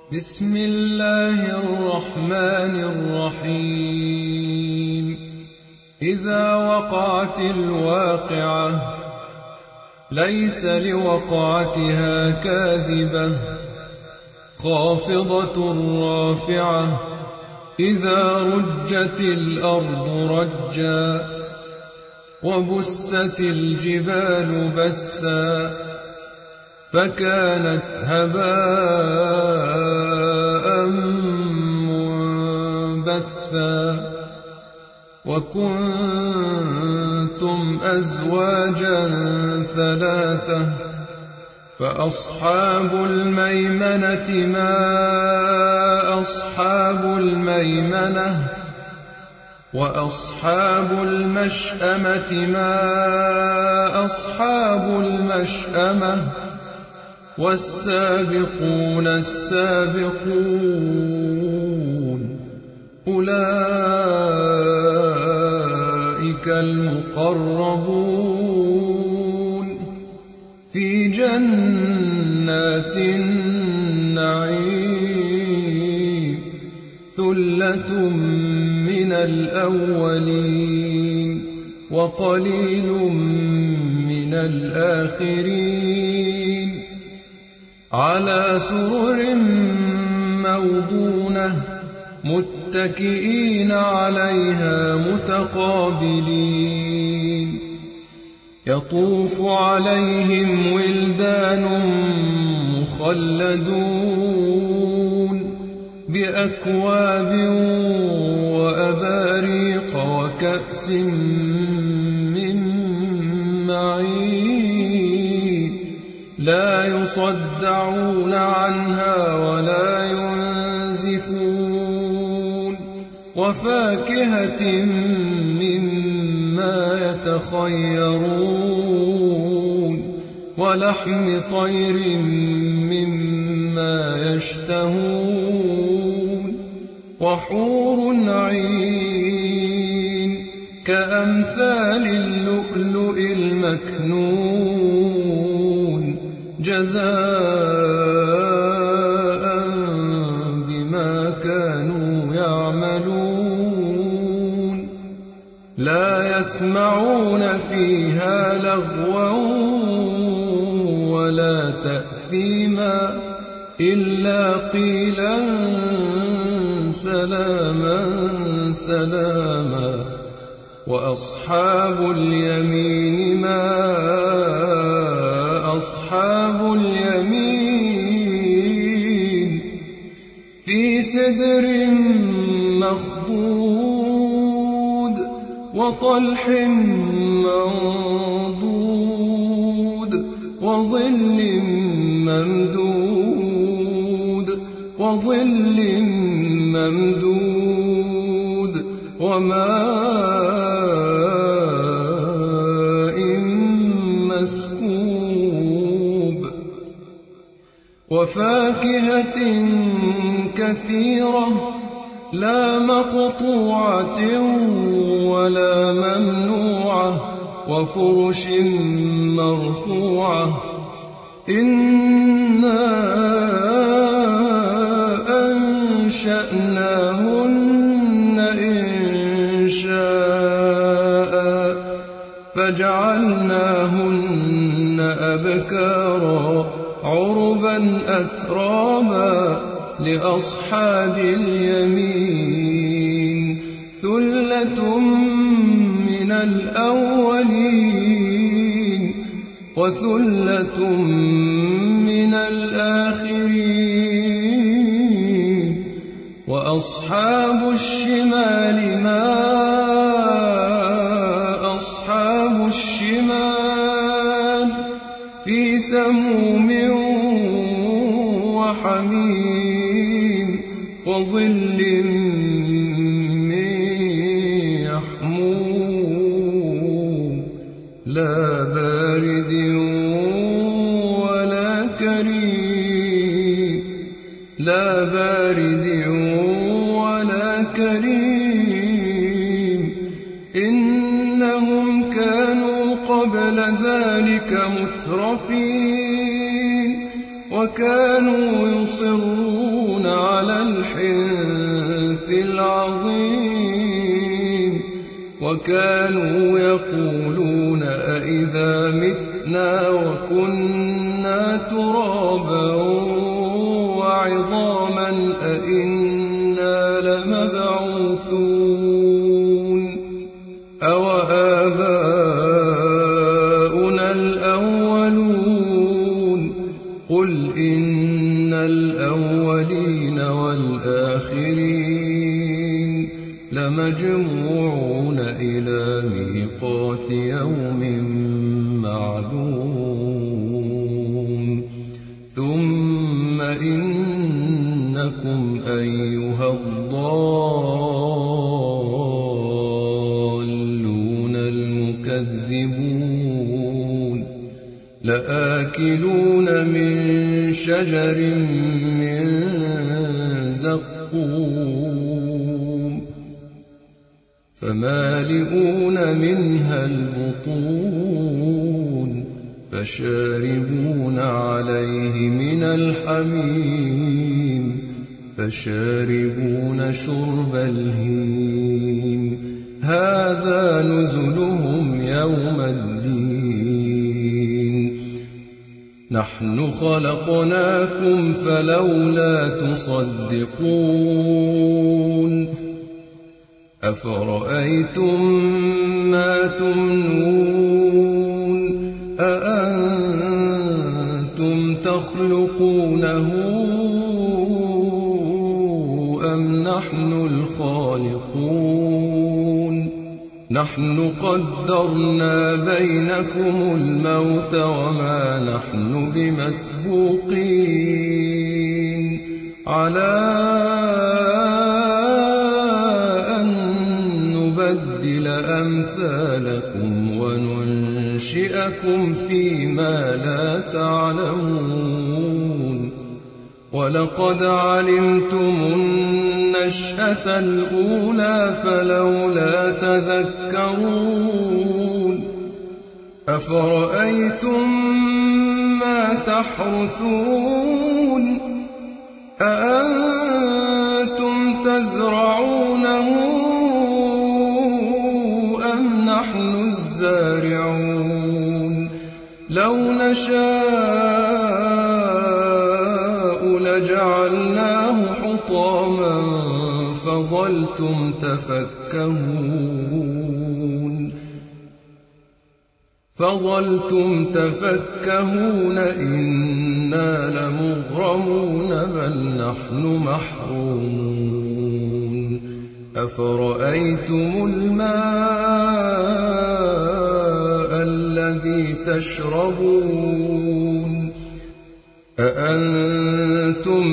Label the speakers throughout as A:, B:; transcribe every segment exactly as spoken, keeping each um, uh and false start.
A: بسم الله الرحمن الرحيم إذا وقعت الواقعة ليس لوقعتها كاذبة خافضة رافعة إذا رجت الأرض رجا وبست الجبال بسا فكانت هباء منبثا وكنتم أزواجا ثلاثة فأصحاب الميمنة ما أصحاب الميمنة وأصحاب المشأمة ما أصحاب المشأمة والسابقون السابقون أولئك المقربون في جنات النعيم ثلة من الأولين وقليل من الآخرين على سرر موضونة متكئين عليها متقابلين يطوف عليهم ولدان مخلدون بأكواب وأباريق وكأس من معين لا يصدعون عنها ولا ينزفون وفاكهة مما يتخيرون ولحم طير مما يشتهون وحور عين كأمثال اللؤلؤ المكنون جزاء بما كانوا يعملون لا يسمعون فيها لغوا ولا تأثيما إلا قيلا سلاما سلاما وأصحاب اليمين ما أصحاب اليمين في سدر مخضود وطلح منضود وظل ممدود وظل ممدود وماء مسكوب وفاكهة كثيرة لا مقطوعة ولا ممنوعة وفرش مرفوعة إنا أنشأناهن إنشاء فجعلناهن أبكارا عربا أترابا لأصحاب اليمين ثلة من الأولين وثلة من الآخرين وأصحاب الشمال ما أصحاب الشمال في سموم وحميم وظل من يحموم لا بارد ولا كريم لا بارد ولا كريم إنهم كانوا قبل ذلك مترفين وكانوا يصرون يصرون على الحنث العظيم وكانوا يقولون أإذا متنا وكنا ترابا وعظاما أإنا لمبعوثون أوآباؤنا الأولون قل إن الأولين والآخرين لمجموعون إلى ميقات يوم معلوم ثم إنكم أيها الضالون المكذبون لآكلون من شجر من زقوم فمالئون منها البطون فشاربون عليه من الحميم فشاربون شرب الهيم هذا نزلهم يوم الدين نحن خلقناكم فلولا تصدقون أفرأيتم ما تمنون أأنتم تخلقونه أم نحن الخالقون نحن قدرنا بينكم الموت وما نحن بمسبوقين على أن نبدل أمثالكم وننشئكم فيما لا تعلمون ولقد علمتم النشأة الأولى فلولا تذكرون أفرأيتم ما تحرثون أأنتم تزرعونه أم نحن الزارعون لو نشاء لجعلناه حطاما فظلتم تفكهون فظلتم تفكهون إنا لمغرمون بل نحن محرومون أفرأيتم الماء الذي تشربون أأنتم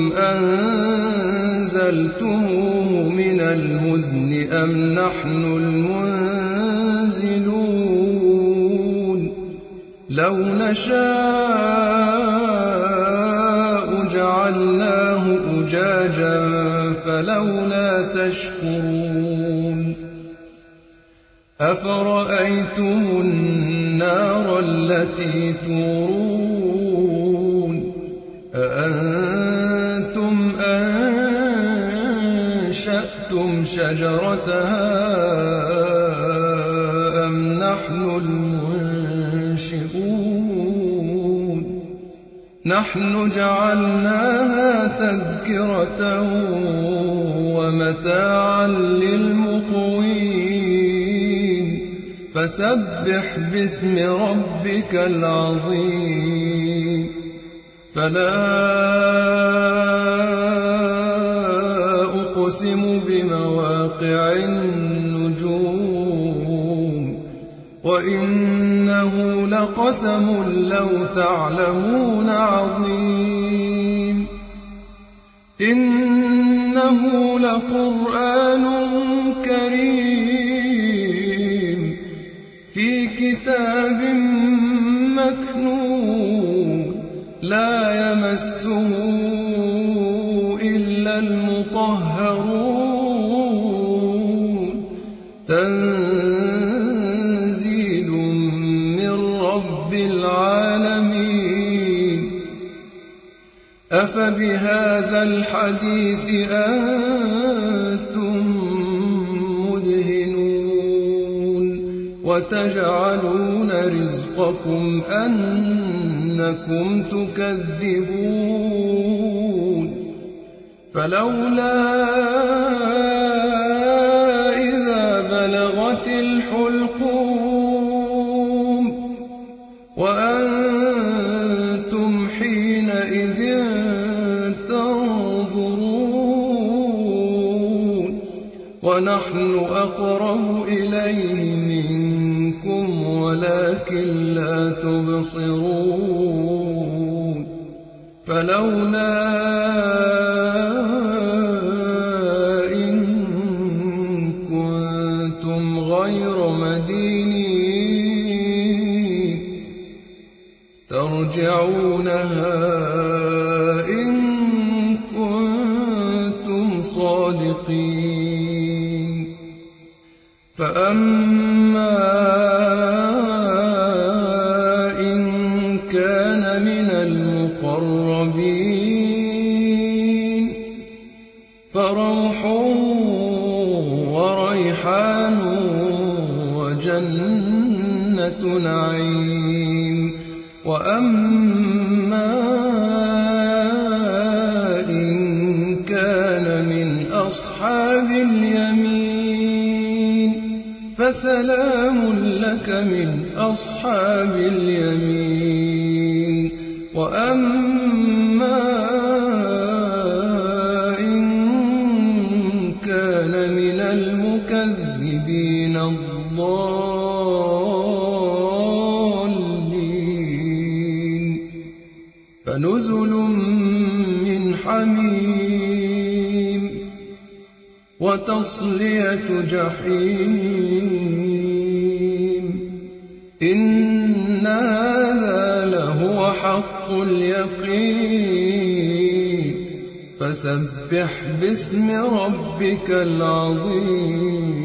A: أنزلتموه من المزن أم نحن المنزلون لو نشاء جعلناه أجاجا فلولا تشكرون أفرأيتم النار التي تورون أأنتم أنشأتم شجرتها أم نحن المنشئون نحن جعلناها تذكرة ومتاعا للمقوين فسبح باسم ربك العظيم فلا أقسم بمواقع النجوم وإنه لقسم لو تعلمون عظيم إنه لقرآن كريم في كتاب مكنون لا يمسه إلا المطهرون تنزيل من رب العالمين أفبهذا الحديث أنتم مدهنون وتجعلون رزقكم أنكم تكذبون فلولا إذا بلغت الحلقوم وأنتم حينئذ تنظرون ونحن أقرب إليه منكم ولكن لا تبصرون فلولا إن كنتم غير مدينين ترجعونها إن كنتم صادقين فأما إن كان من المقربين فروح وريحان وجنة نعيم وأما إن كان من أصحاب اليمين فسلام لك من أصحاب اليمين وأما إن كان من المكذبين الضالين فنزل من حميم وتصلية جحيم إن هذا لهو حق اليقين فسبح باسم ربك العظيم.